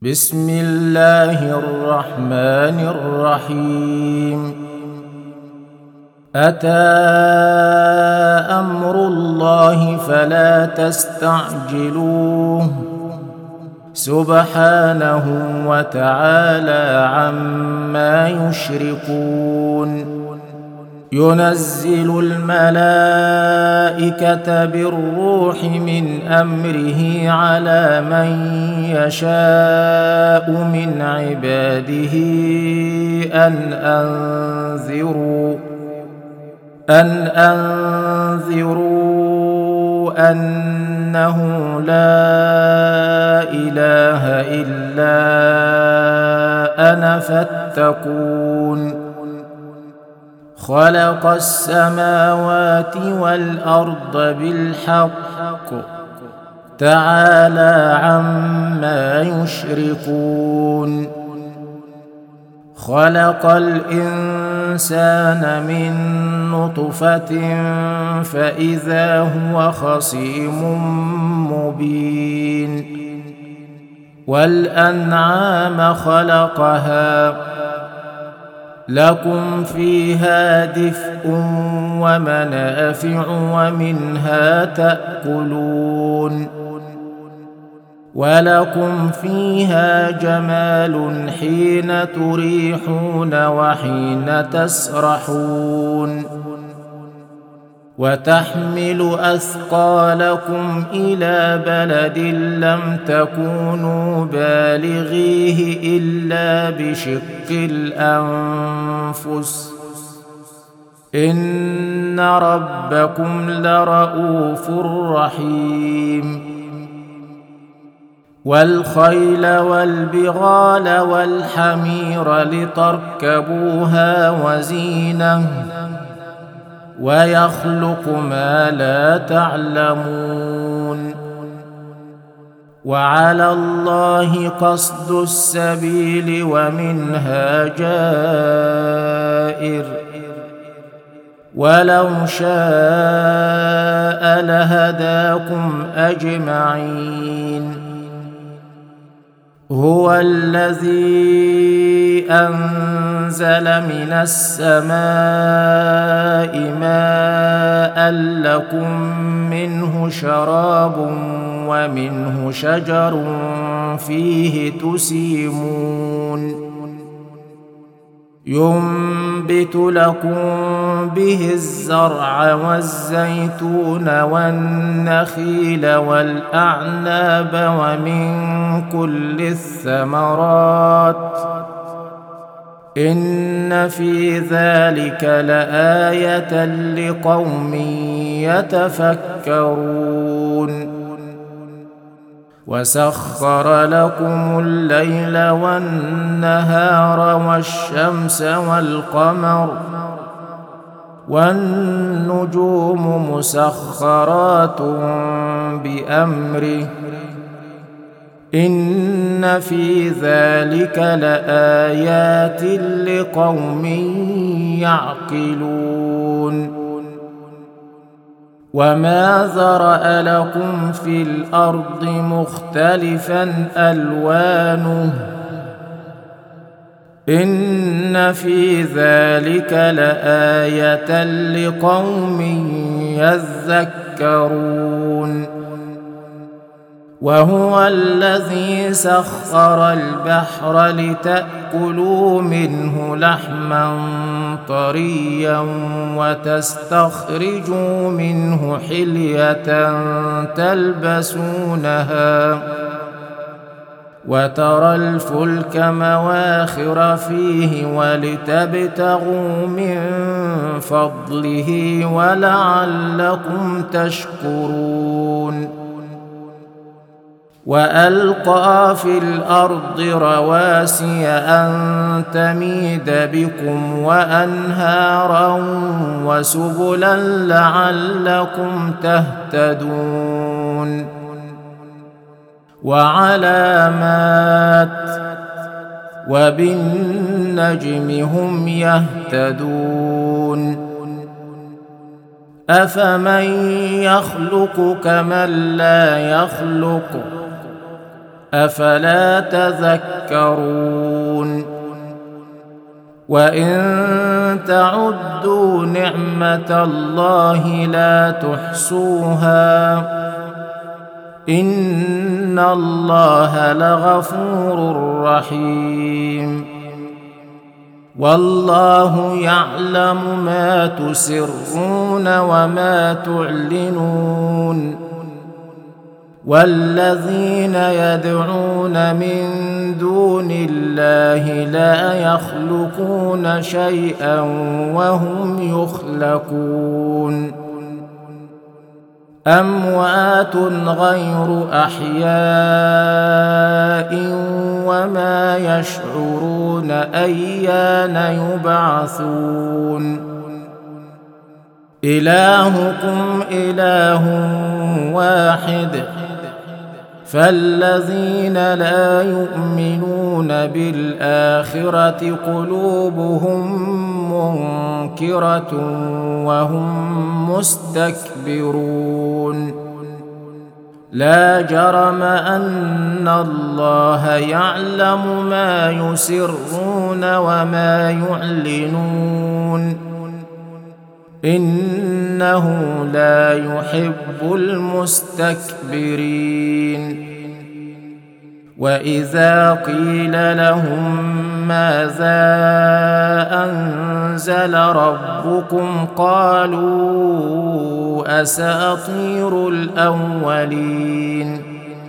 بسم الله الرحمن الرحيم. أتى أمر الله فلا تستعجلوه سبحانه وتعالى عما يشركون. ينزل الملائكة بالروح من أمره على من يشاء من عباده أن أنذروا أنه لا إله إلا أنا فاتقون. خلق السماوات والأرض بالحق تعالى عما يشركون. خلق الإنسان من نطفة فإذا هو خصيم مبين. والأنعام خلقها لكم فيها دفء ومنافع ومنها تأكلون. ولكم فيها جمال حين تريحون وحين تسرحون. وتحمل أثقالكم إلى بلد لم تكونوا بالغيه إلا بشق الأنفس إن ربكم لرؤوف رحيم. والخيل والبغال والحمير لتركبوها وزينة ويخلق ما لا تعلمون. وعلى الله قصد السبيل ومنها جائر ولو شاء لهداكم أجمعين. هو الذي أنزل من السماء ماء لكم منه شراب ومنه شجر فيه تسيمون. ينبت لكم به الزرع والزيتون والنخيل والأعناب ومن كل الثمرات إن في ذلك لآية لقوم يتفكرون. وسخر لكم الليل والنهار والشمس والقمر والنجوم مسخرات بأمره إن في ذلك لآيات لقوم يعقلون. وما ذرأ لكم في الأرض مختلفا ألوانه إن في ذلك لآية لقوم يذكرون. وهو الذي سخر البحر لتأكلوا منه لحما طريا وتستخرجوا منه حلية تلبسونها وترى الفلك مواخر فيه ولتبتغوا من فضله ولعلكم تشكرون. وألقى في الأرض رواسي أن تميد بكم وأنهارا وسبلا لعلكم تهتدون. وعلامات وبالنجم هم يهتدون. أفمن يخلق كمن لا يخلق أفلا تذكرون وإن تعدوا نعمة الله لا تحصوها إن الله لغفور رحيم والله يعلم ما تسرون وما تعلنون والذين يدعون من دون الله لا يخلقون شيئا وهم يخلقون أموات غير أحياء وما يشعرون أيان يبعثون إلهكم إله واحد فالذين لا يؤمنون بالآخرة قلوبهم منكرة وهم مستكبرون لا جرم أن الله يعلم ما يسرون وما يعلنون إنه لا يحب المستكبرين وإذا قيل لهم ماذا أنزل ربكم قالوا أساطير الأولين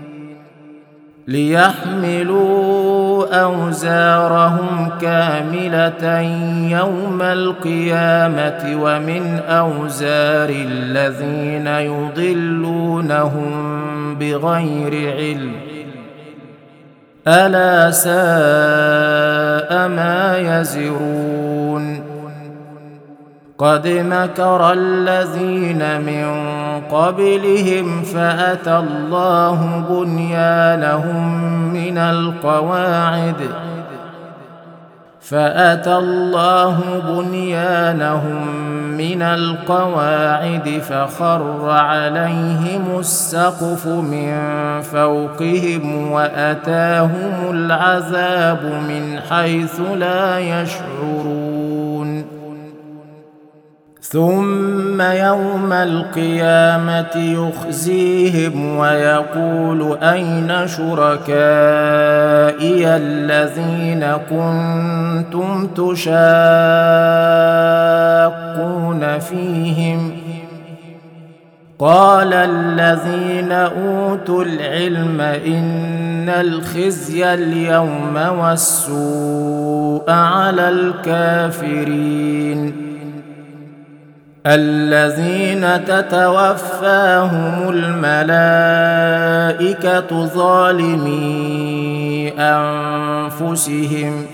ليحملوا أوزارهم كاملة يوم القيامة ومن أوزار الذين يضلونهم بغير علم ألا ساء ما يزرون قد مكر الذين من قبلهم فأتى الله بنيانهم من القواعد فخر عليهم السقف من فوقهم وأتاهم العذاب من حيث لا يشعرون ثم يوم القيامة يخزيهم ويقول أين شركائي الذين كنتم تشاقون فيهم قال الذين أوتوا العلم إن الخزي اليوم والسوء على الكافرين الذين تتوفاهم الملائكة ظالمي أنفسهم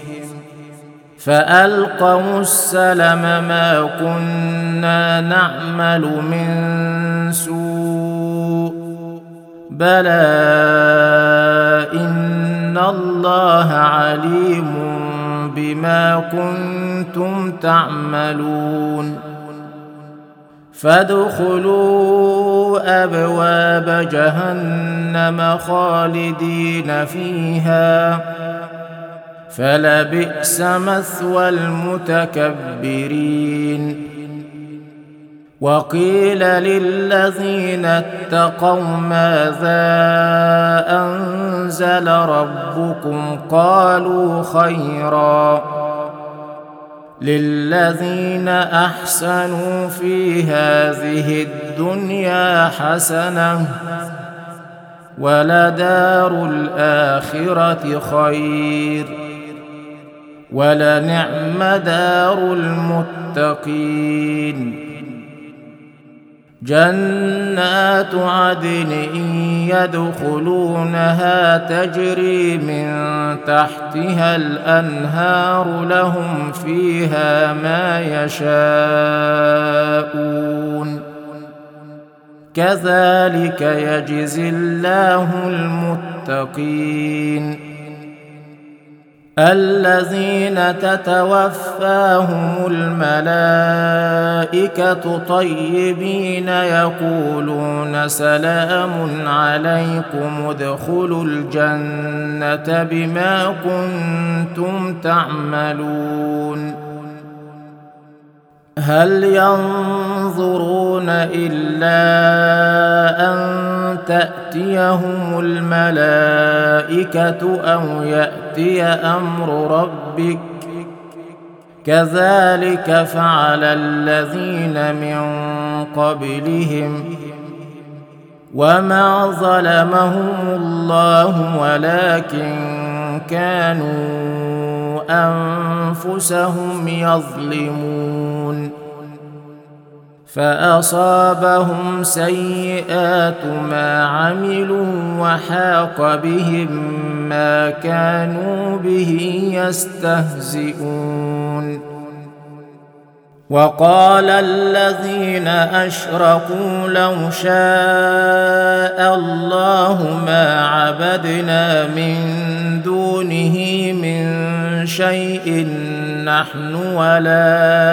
فألقوا السلم ما كنا نعمل من سوء بلى إن الله عليم بما كنتم تعملون فادخلوا أبواب جهنم خالدين فيها فلبئس مثوى المتكبرين وقيل للذين اتقوا ماذا أنزل ربكم قالوا خيرا للذين أحسنوا في هذه الدنيا حسنة ولدار الآخرة خير ولنعم دار المتقين جنات عدن يدخلونها تجري من تحتها الأنهار لهم فيها ما يشاءون كذلك يجزي الله المتقين الذين تتوفاهم الملائكة طيبين يقولون سلام عليكم ادخلوا الجنة بما كنتم تعملون هل ينظرون إلا أن تأتيهم الملائكة أو يأتي أمر ربك كذلك فعل الذين من قبلهم وما ظلمهم الله ولكن كانوا أنفسهم يظلمون فأصابهم سيئات ما عملوا وحاق بهم ما كانوا به يستهزئون وقال الذين أشركوا لو شاء الله ما عبدنا من دونه من شيء نحن ولا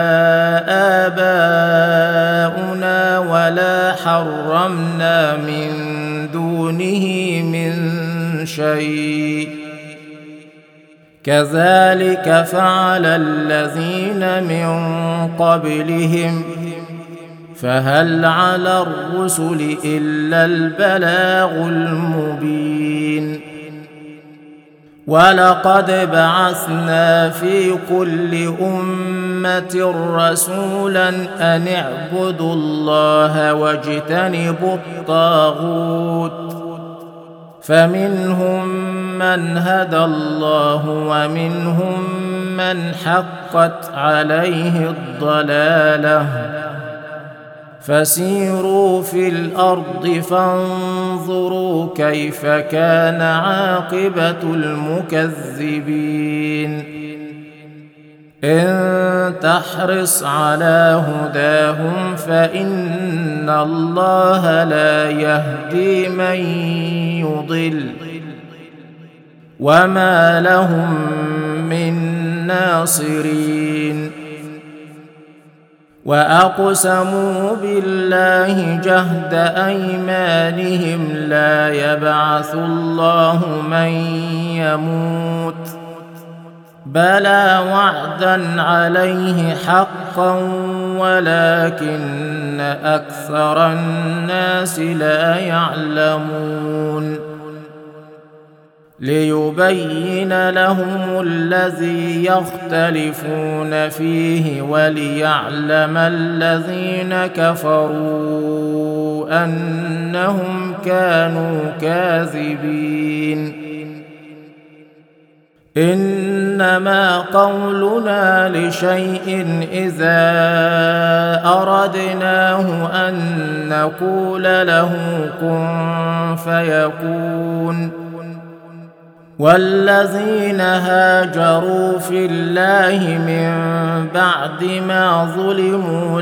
آباؤنا ولا حرمنا من دونه من شيء كذلك فعل الذين من قبلهم فهل على الرسل إلا البلاغ المبين ولقد بعثنا في كل أمة رسولا أن اعبدوا الله واجتنبوا الطاغوت فمنهم من هدى الله ومنهم من حقت عليه الضلالة فسيروا في الأرض فانظروا كيف كان عاقبة المكذبين إن تحرص على هداهم فإن الله لا يهدي من يضل وما لهم من ناصرين وأقسموا بالله جهد أيمانهم لا يبعث الله من يموت بلى وعدا عليه حقا ولكن أكثر الناس لا يعلمون ليبين لهم الذي يختلفون فيه وليعلم الذين كفروا أنهم كانوا كاذبين إنما قولنا لشيء إذا أردناه أن نقول له كن فيكون والذين هاجروا في الله من بعد ما ظلموا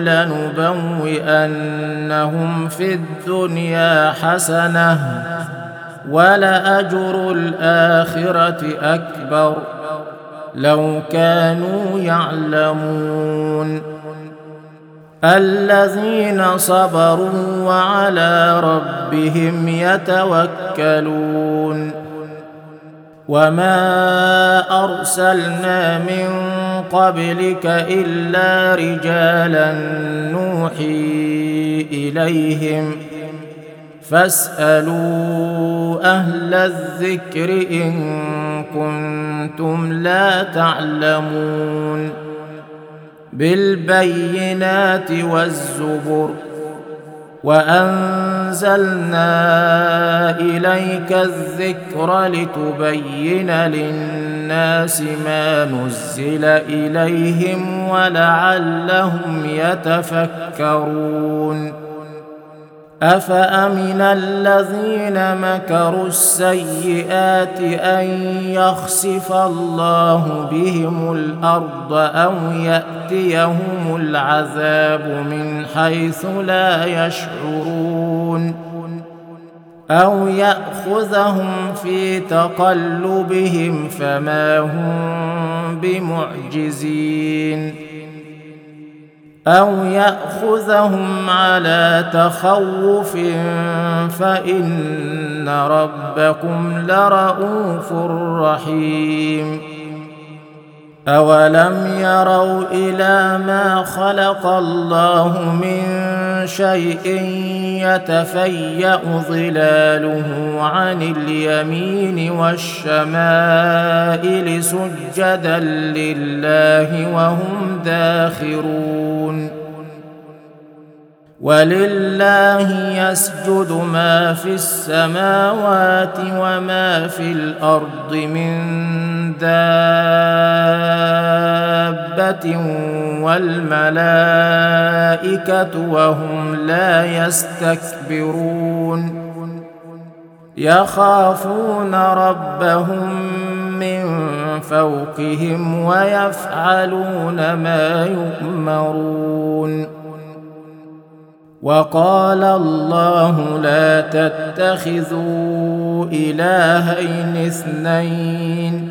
لنبوئنهم في الدنيا حسنة ولأجر الآخرة أكبر لو كانوا يعلمون الذين صبروا وعلى ربهم يتوكلون وما أرسلنا من قبلك إلا رجالا نوحي إليهم فاسألوا أهل الذكر إن كنتم لا تعلمون بالبينات والزبر وأنزلنا إليك الذكر لتبين للناس ما نزل إليهم ولعلهم يتفكرون أفأمن الذين مكروا السيئات أن يخسف الله بهم الأرض أو يأتيهم العذاب من حيث لا يشعرون أو يأخذهم في تقلبهم فما هم بمعجزين أو يأخذهم على تخوف فإن ربكم لرءوف رحيم أولم يروا إلى ما خلق الله من شيء يتفيأ ظلاله عن اليمين والشمائل سجدا لله وهم داخرون ولله يسجد ما في السماوات وما في الأرض من دابة والملائكة وهم لا يستكبرون يخافون ربهم من فوقهم ويفعلون ما يؤمرون وقال الله لا تتخذوا إلهين اثنين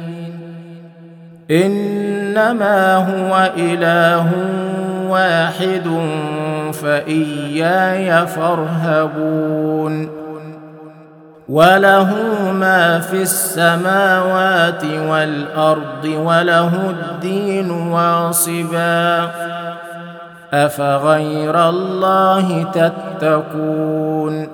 إنما هو إله واحد فإياي فارهبون وله ما في السماوات والأرض وله الدين واصبا أفغير الله تتقون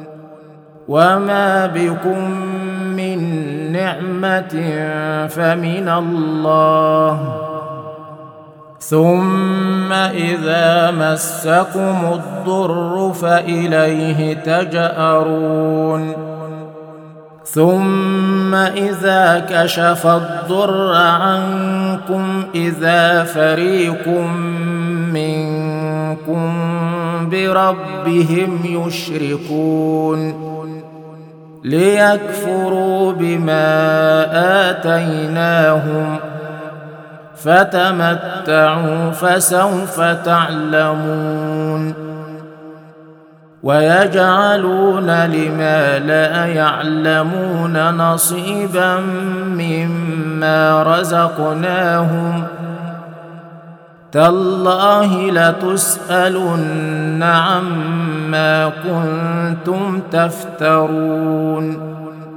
وما بكم من نعمة فمن الله ثم إذا مسكم الضر فإليه تجأرون ثم إذا كشف الضر عنكم إذا فريق منكم بربهم يشركون ليكفروا بما آتيناهم فتمتعوا فسوف تعلمون ويجعلون لما لا يعلمون نصيبا مما رزقناهم تالله لتسألن عما كنتم تفترون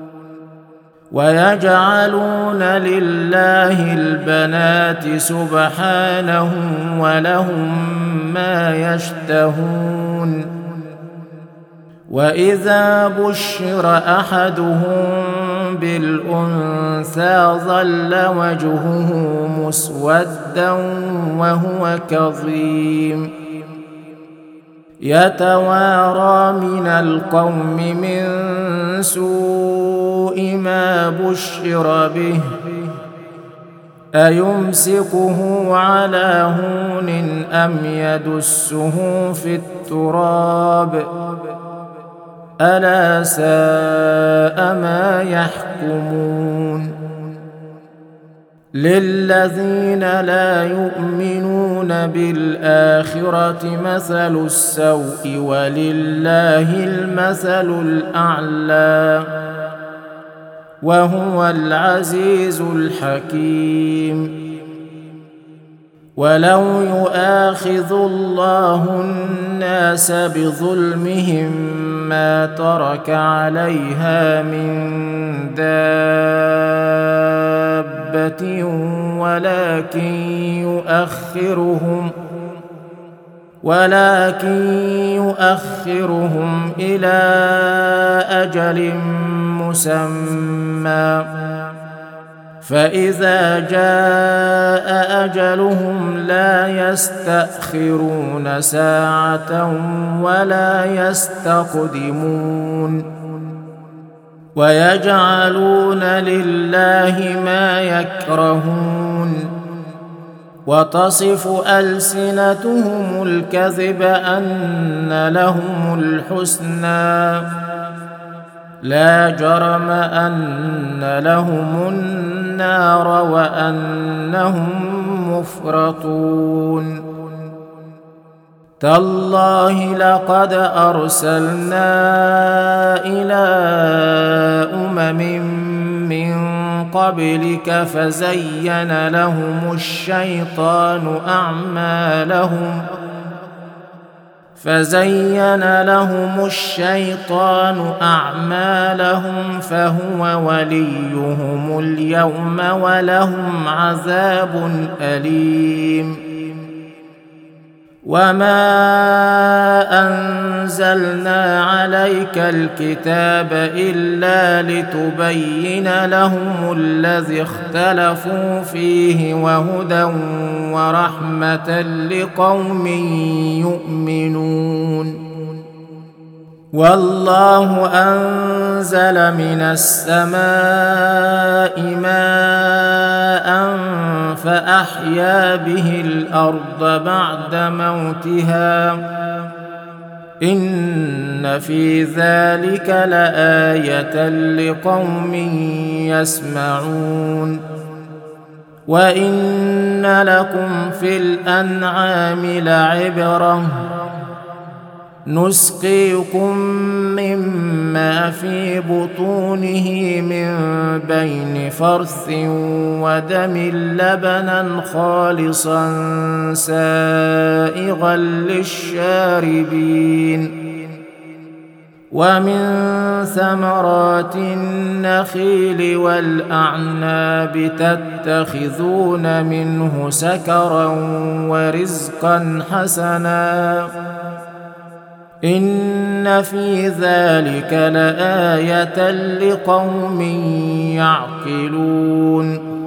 ويجعلون لله البنات سبحانه ولهم ما يشتهون وإذا بشر أحدهم بالأنثى ظل وجهه مسودا وهو كظيم يتوارى من القوم من سوء ما بشر به أيمسكه على هون أم يدسه في التراب ألا ساء ما يحكمون للذين لا يؤمنون بالآخرة مثل السوء ولله المثل الأعلى وهو العزيز الحكيم ولو يؤاخذ الله الناس بظلمهم ما ترك عليها من دابة ولكن يؤخرهم إلى أجل مسمى فإذا جاء أجلهم لا يستأخرون ساعة ولا يستقدمون ويجعلون لله ما يكرهون وتصف ألسنتهم الكذب أن لهم الحسنى لا جرم أن لهم النار وأنهم مفرطون تالله لقد أرسلنا إلى أمم من قبلك فزين لهم الشيطان أعمالهم فهو وليهم اليوم ولهم عذاب أليم. وما أنزلنا عليك الكتاب إلا لتبين لهم الذي اختلفوا فيه وهدى ورحمة لقوم يؤمنون. والله أنزل من السماء ماء فأحيا به الأرض بعد موتها إن في ذلك لآية لقوم يسمعون. وإن لكم في الأنعام لعبرة نسقيكم مما في بطونه من بين فرث ودم لبنا خالصا سائغا للشاربين ومن ثمرات النخيل والأعناب تتخذون منه سكرا ورزقا حسنا إن في ذلك لآية لقوم يعقلون.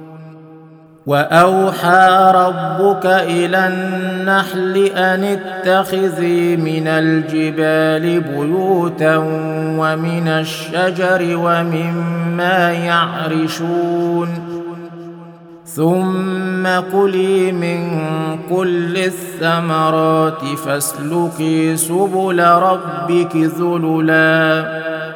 وأوحى ربك إلى النحل أن اتخذي من الجبال بيوتا ومن الشجر ومما يعرشون ثم كلي من كل الثمرات فاسلكي سبل ربك ذللا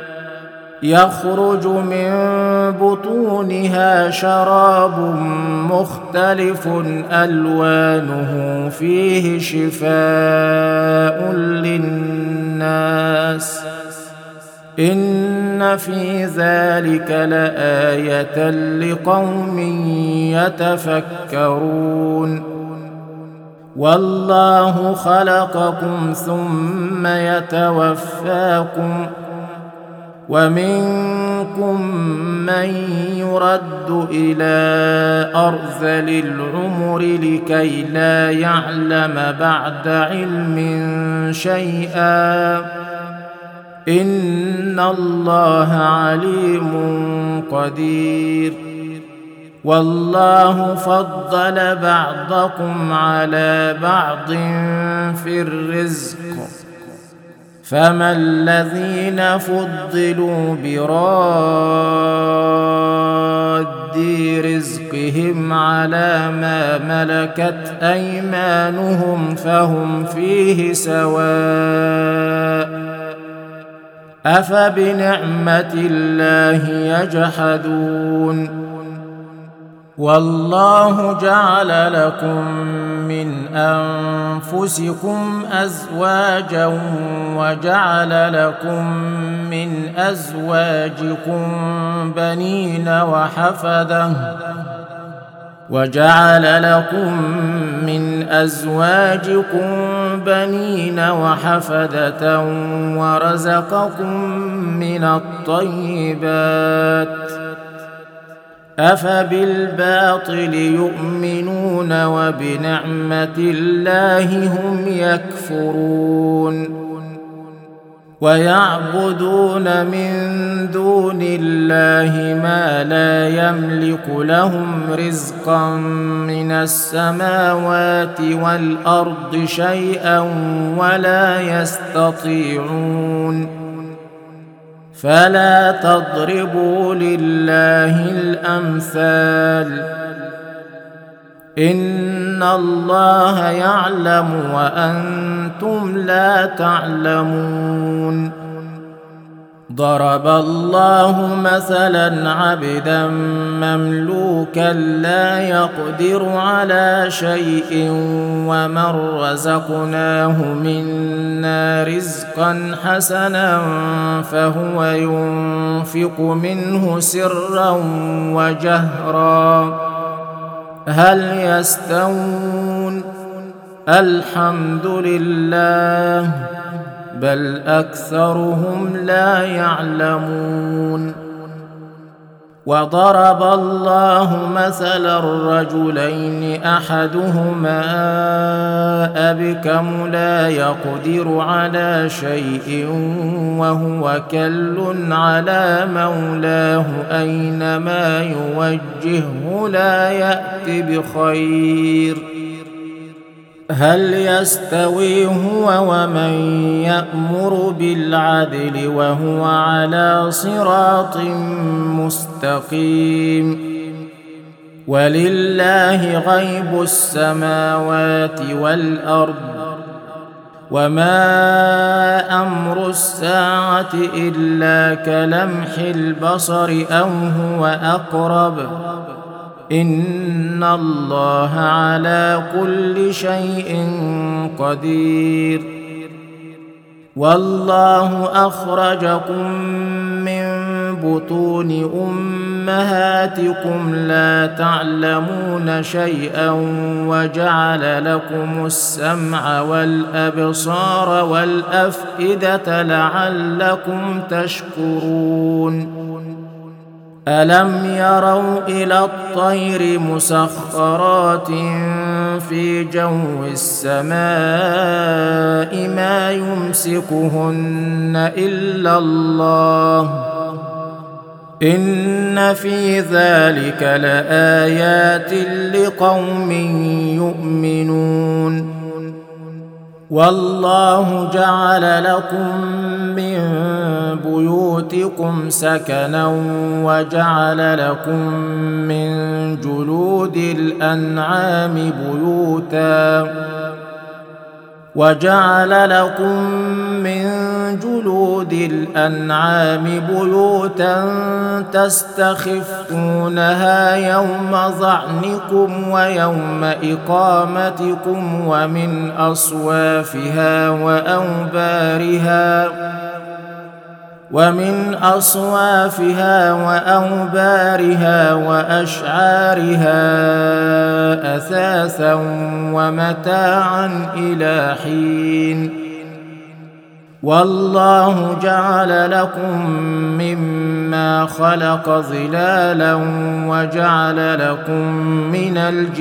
يخرج من بطونها شراب مختلف ألوانه فيه شفاء للناس إن في ذلك لآية لقوم يتفكرون. والله خلقكم ثم يتوفاكم ومنكم من يرد إلى أرذل العمر لكي لا يعلم بعد علم شيئا إن الله عليم قدير. والله فضل بعضكم على بعض في الرزق فما الذين فضلوا براد رزقهم على ما ملكت أيمانهم فهم فيه سواء أفبنعمة الله يجحدون. والله جعل لكم من أنفسكم أزواجا وجعل لكم من أزواجكم بنين وحفدة ورزقكم من الطيبات أفبالباطل يؤمنون وبنعمة الله هم يكفرون. ويعبدون من دون الله ما لا يملك لهم رزقا من السماوات والأرض شيئا ولا يستطيعون. فلا تضربوا لله الأمثال إن الله يعلم وأنتم لا تعلمون. ضرب الله مثلا عبدا مملوكا لا يقدر على شيء ومن رزقناه منا رزقا حسنا فهو ينفق منه سرا وجهرا هل يستوون الحمد لله بل أكثرهم لا يعلمون وضرب الله مثلا الرجلين أحدهما أبكم لا يقدر على شيء وهو كل على مولاه أينما يوجهه لا يأت بخير هل يستوي هو ومن يأمر بالعدل وهو على صراط مستقيم ولله غيب السماوات والأرض وما أمر الساعة إلا كلمح البصر أو هو أقرب إن الله على كل شيء قدير والله أخرجكم من بطون أمهاتكم لا تعلمون شيئا وجعل لكم السمع والأبصار والأفئدة لعلكم تشكرون ألم يروا إلى الطير مسخرات في جو السماء ما يمسكهن إلا الله إن في ذلك لآيات لقوم يؤمنون والله جعل لكم من بيوتكم سكنا وجعل لكم من جلود الأنعام بيوتا تستخفونها يوم ظعنكم ويوم إقامتكم ومن أصوافها وأوبارها وأشعارها أثاثا ومتاعا إلى حين والله جعل لكم مما خلق ظلالا وجعل لكم من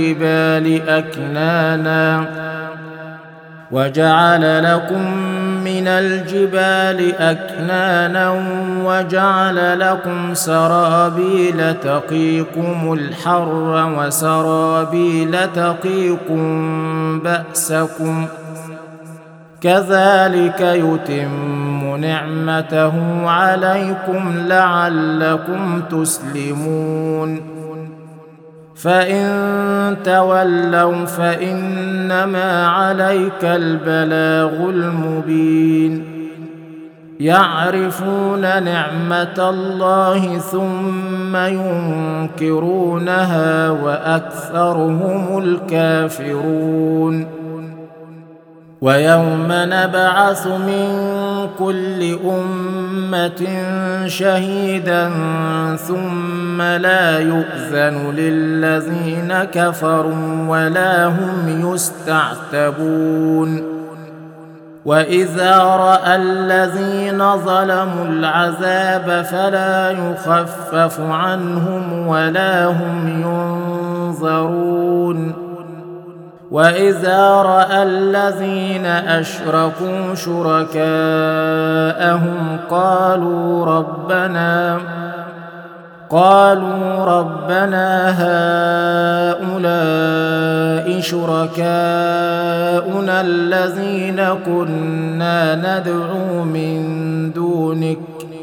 الجبال أكنانا وجعل لكم سرابيل تقيكم الحر وسرابيل تقيكم بأسكم كذلك يتم نعمته عليكم لعلكم تسلمون فإن تولوا فإنما عليك البلاغ المبين يعرفون نعمة الله ثم ينكرونها وأكثرهم الكافرون ويوم نبعث من كل أمة شهيدا ثم لا يؤذن للذين كفروا ولا هم يستعتبون وإذا رأى الذين ظلموا العذاب فلا يخفف عنهم ولا هم ينظرون وإذا رأى الذين أشركوا شركاءهم قالوا ربنا هؤلاء شركاؤنا الذين كنا ندعو من دونك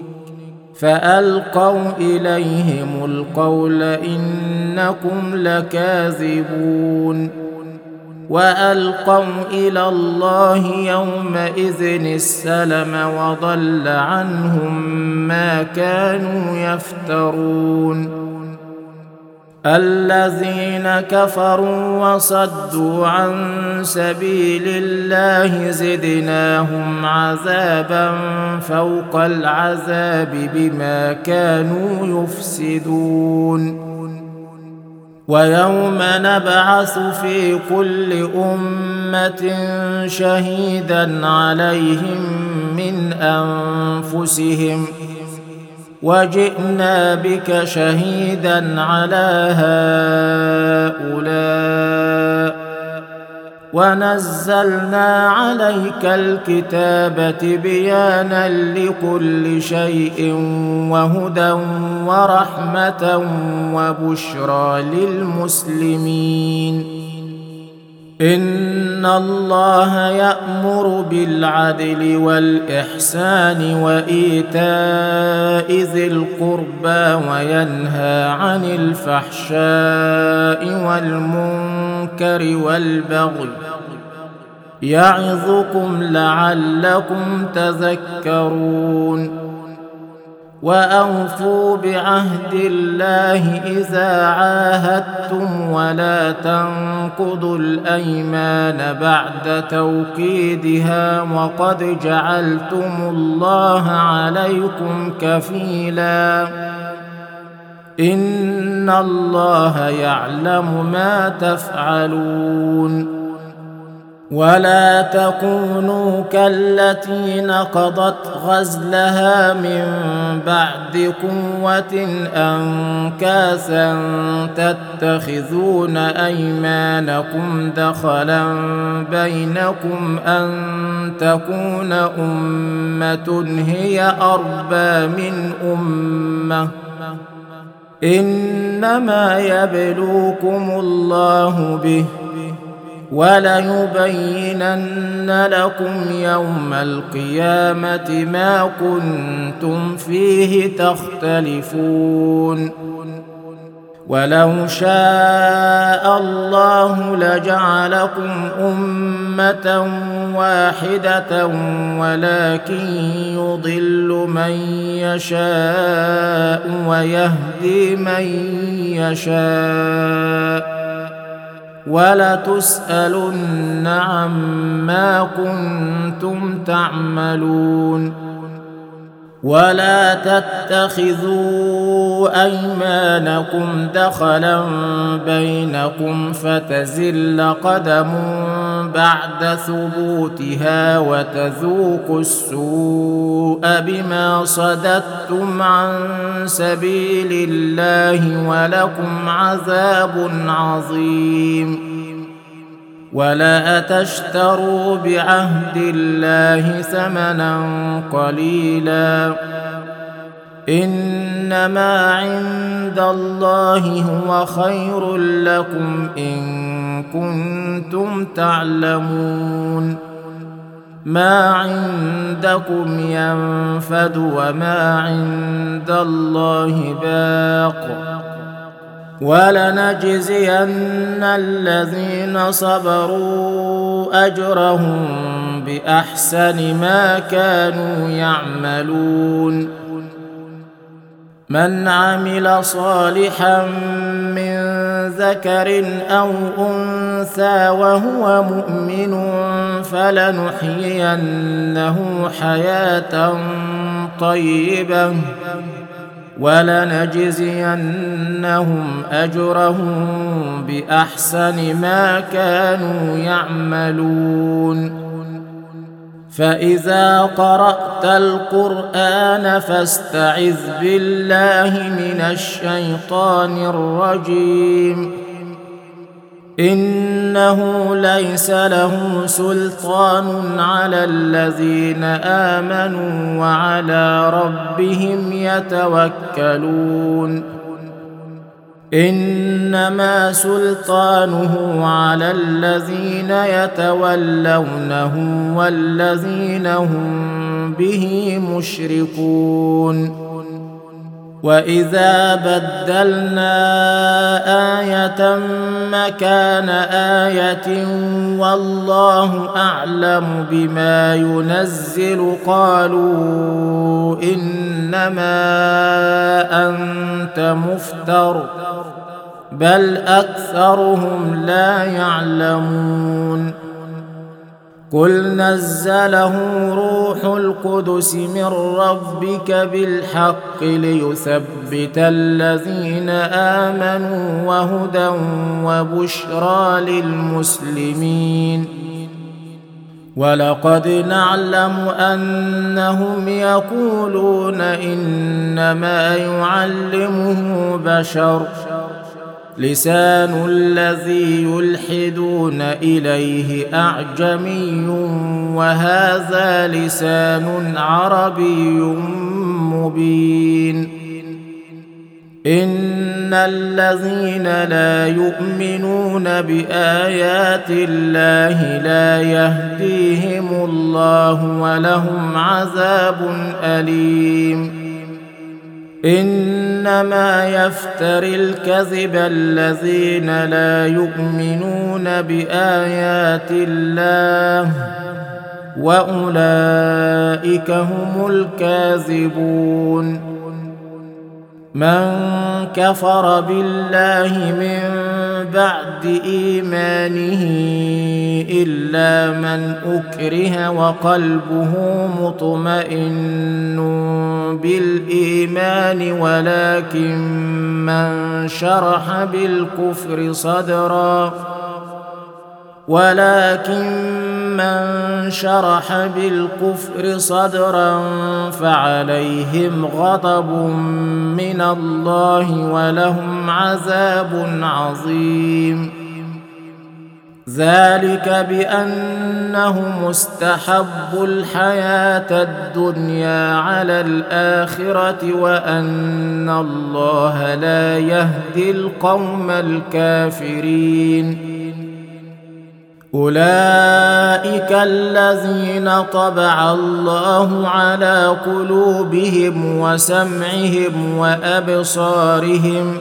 فألقوا إليهم القول إنكم لكاذبون وألقوا إلى الله يومئذ السلم وضل عنهم ما كانوا يفترون. الذين كفروا وصدوا عن سبيل الله زدناهم عذابا فوق العذاب بما كانوا يفسدون. ويوم نبعث في كل أمة شهيدا عليهم من أنفسهم وجئنا بك شهيدا على هؤلاء ونزلنا عليك الكتاب تبيانا لكل شيء وهدى ورحمة وبشرى للمسلمين. إن الله يأمر بالعدل والإحسان وإيتاء ذي القربى وينهى عن الفحشاء والمنكر والبغي يعظكم لعلكم تذكرون. وأوفوا بعهد الله إذا عاهدتم ولا تنقضوا الأيمان بعد توكيدها وقد جعلتم الله عليكم كفيلا إن الله يعلم ما تفعلون. ولا تكونوا كالتي نقضت غزلها من بعد قوة أنكاثا تتخذون أيمانكم دخلا بينكم أن تكون أمة هي أربى من أمة إنما يبلوكم الله به وليبينن لكم يوم القيامة ما كنتم فيه تختلفون. ولو شاء الله لجعلكم أمة واحدة ولكن يضل من يشاء ويهدي من يشاء ولتسألن عما كنتم تعملون. ولا تتخذوا أيمانكم دخلا بينكم فتزل قدم بعد ثبوتها وتذوقوا السوء بما صددتم عن سبيل الله ولكم عذاب عظيم. ولا تشتروا بعهد الله ثمنا قليلا إنما عند الله هو خير لكم إن كنتم تعلمون. ما عندكم ينفد وما عند الله باق ولنجزين الذين صبروا أجرهم بأحسن ما كانوا يعملون. من عمل صالحا من ذكر أو أنثى وهو مؤمن فلنحيينه حياة طيبة ولنجزينهم أجرهم بأحسن ما كانوا يعملون. فإذا قرأت القرآن فاستعذ بالله من الشيطان الرجيم إنه ليس له سلطان على الذين آمنوا وعلى ربهم يتوكلون. إنما سلطانه على الذين يتولونه والذين هم به مشركون. وإذا بدلنا آية آية مكان آية والله أعلم بما ينزل قالوا إنما أنت مفتر بل أكثرهم لا يعلمون قل نزله روح القدس من ربك بالحق ليثبت الذين آمنوا وهدى وبشرى للمسلمين ولقد نعلم أنهم يقولون إنما يعلمه بشر لسان الذي يلحدون إليه أعجمي وهذا لسان عربي مبين إن الذين لا يؤمنون بآيات الله لا يهديهم الله ولهم عذاب أليم إنما يفتري الكذب الذين لا يؤمنون بآيات الله وأولئك هم الكاذبون من كفر بالله من بعد إيمانه إلا من أكره وقلبه مطمئن بالإيمان ولكن من شرح بالكفر صدرا فعليهم غضب من الله ولهم عذاب عظيم ذلك بأنهم استحبوا الحياة الدنيا على الآخرة وأن الله لا يهدي القوم الكافرين أولئك الذين طبع الله على قلوبهم وسمعهم وأبصارهم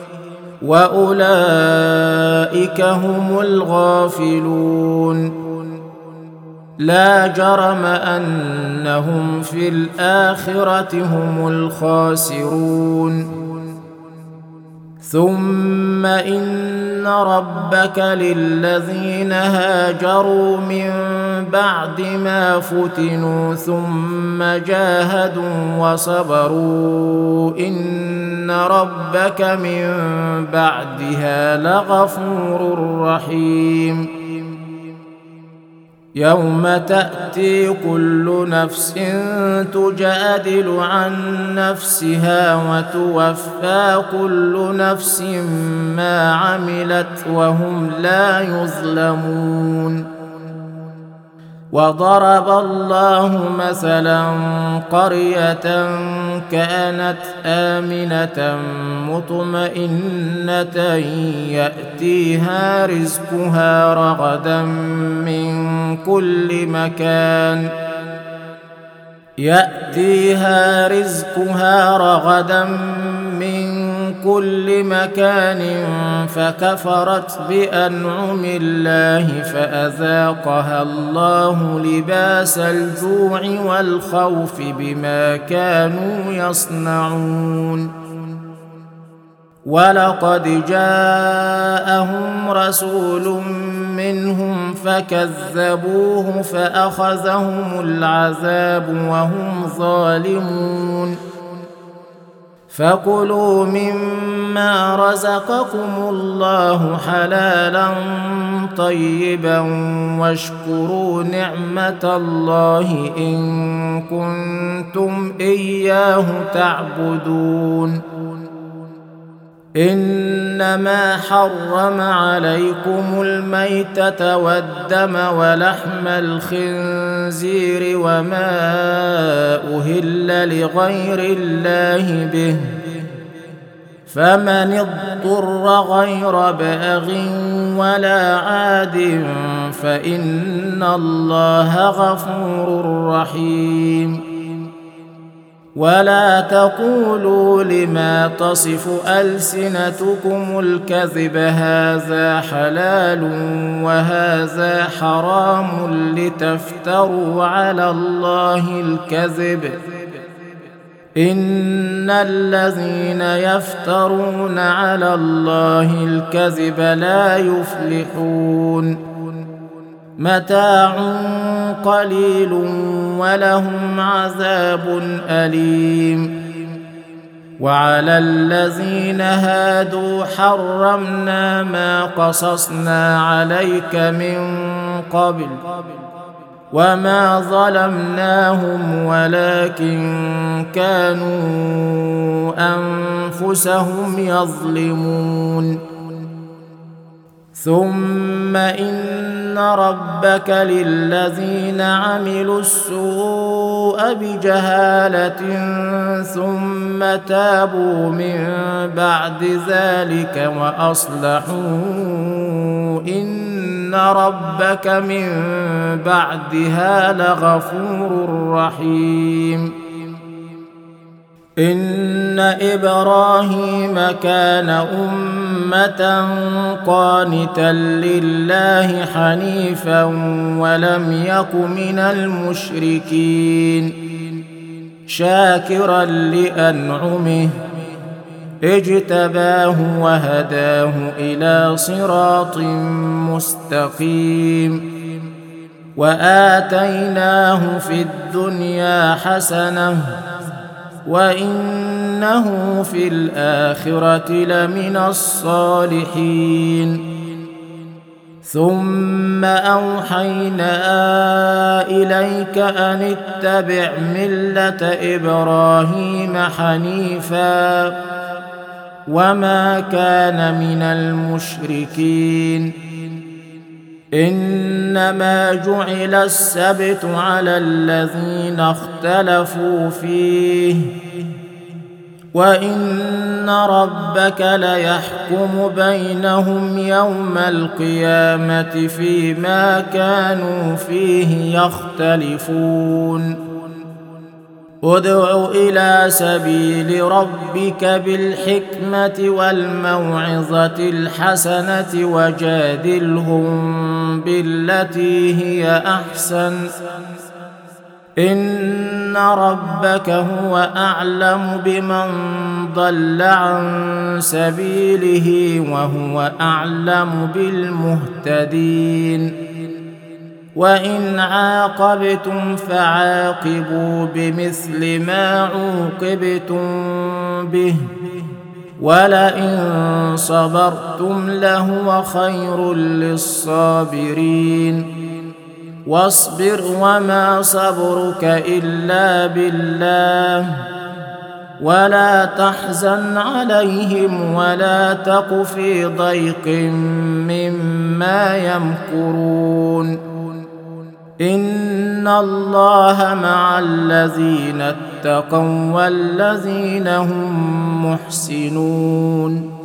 وأولئك هم الغافلون لا جرم أنهم في الآخرة هم الخاسرون ثم إن ربك للذين هاجروا من بعد ما فتنوا ثم جاهدوا وصبروا إن ربك من بعدها لغفور رحيم يوم تأتي كل نفس تجادل عن نفسها وتوفى كل نفس ما عملت وهم لا يظلمون وضرب الله مثلا قرية كانت آمنة مطمئنة يأتيها رزقها رغدا من كل مكان فكفرت بأنعم الله فأذاقها الله لباس الجوع والخوف بما كانوا يصنعون ولقد جاءهم رسول منهم فكذبوه فأخذهم العذاب وهم ظالمون فكلوا مما رزقكم الله حلالا طيبا واشكروا نعمة الله إن كنتم إياه تعبدون إنما حرم عليكم الميتة والدم ولحم الخنزير وما أهل لغير الله به فمن اضطر غير باغ ولا عاد فإن الله غفور رحيم ولا تقولوا لما تصف ألسنتكم الكذب هذا حلال وهذا حرام لتفتروا على الله الكذب إن الذين يفترون على الله الكذب لا يفلحون متاع قليل ولهم عذاب أليم وعلى الذين هادوا حرمنا ما قصصنا عليك من قبل وما ظلمناهم ولكن كانوا أنفسهم يظلمون ثم إن ربك للذين عملوا السوء بجهالة ثم تابوا من بعد ذلك وأصلحوا إن ربك من بعدها لغفور رحيم إن إبراهيم كان أمة قانتا لله حنيفا ولم يك من المشركين شاكرا لأنعمه اجتباه وهداه إلى صراط مستقيم وآتيناه في الدنيا حسنة وإنه في الآخرة لمن الصالحين ثم أوحينا إليك أن اتبع ملة إبراهيم حنيفا وما كان من المشركين إنما جعل السبت على الذين اختلفوا فيه وإن ربك ليحكم بينهم يوم القيامة فيما كانوا فيه يختلفون ادع إلى سبيل ربك بالحكمة والموعظة الحسنة وجادلهم بالتي هي أحسن إن ربك هو أعلم بمن ضل عن سبيله وهو أعلم بالمهتدين وإن عاقبتم فعاقبوا بمثل ما عوقبتم به ولئن صبرتم لهو خير للصابرين واصبر وما صبرك إلا بالله ولا تحزن عليهم ولا تك في ضيق مما يمكرون إن الله مع الذين اتقوا والذين هم محسنون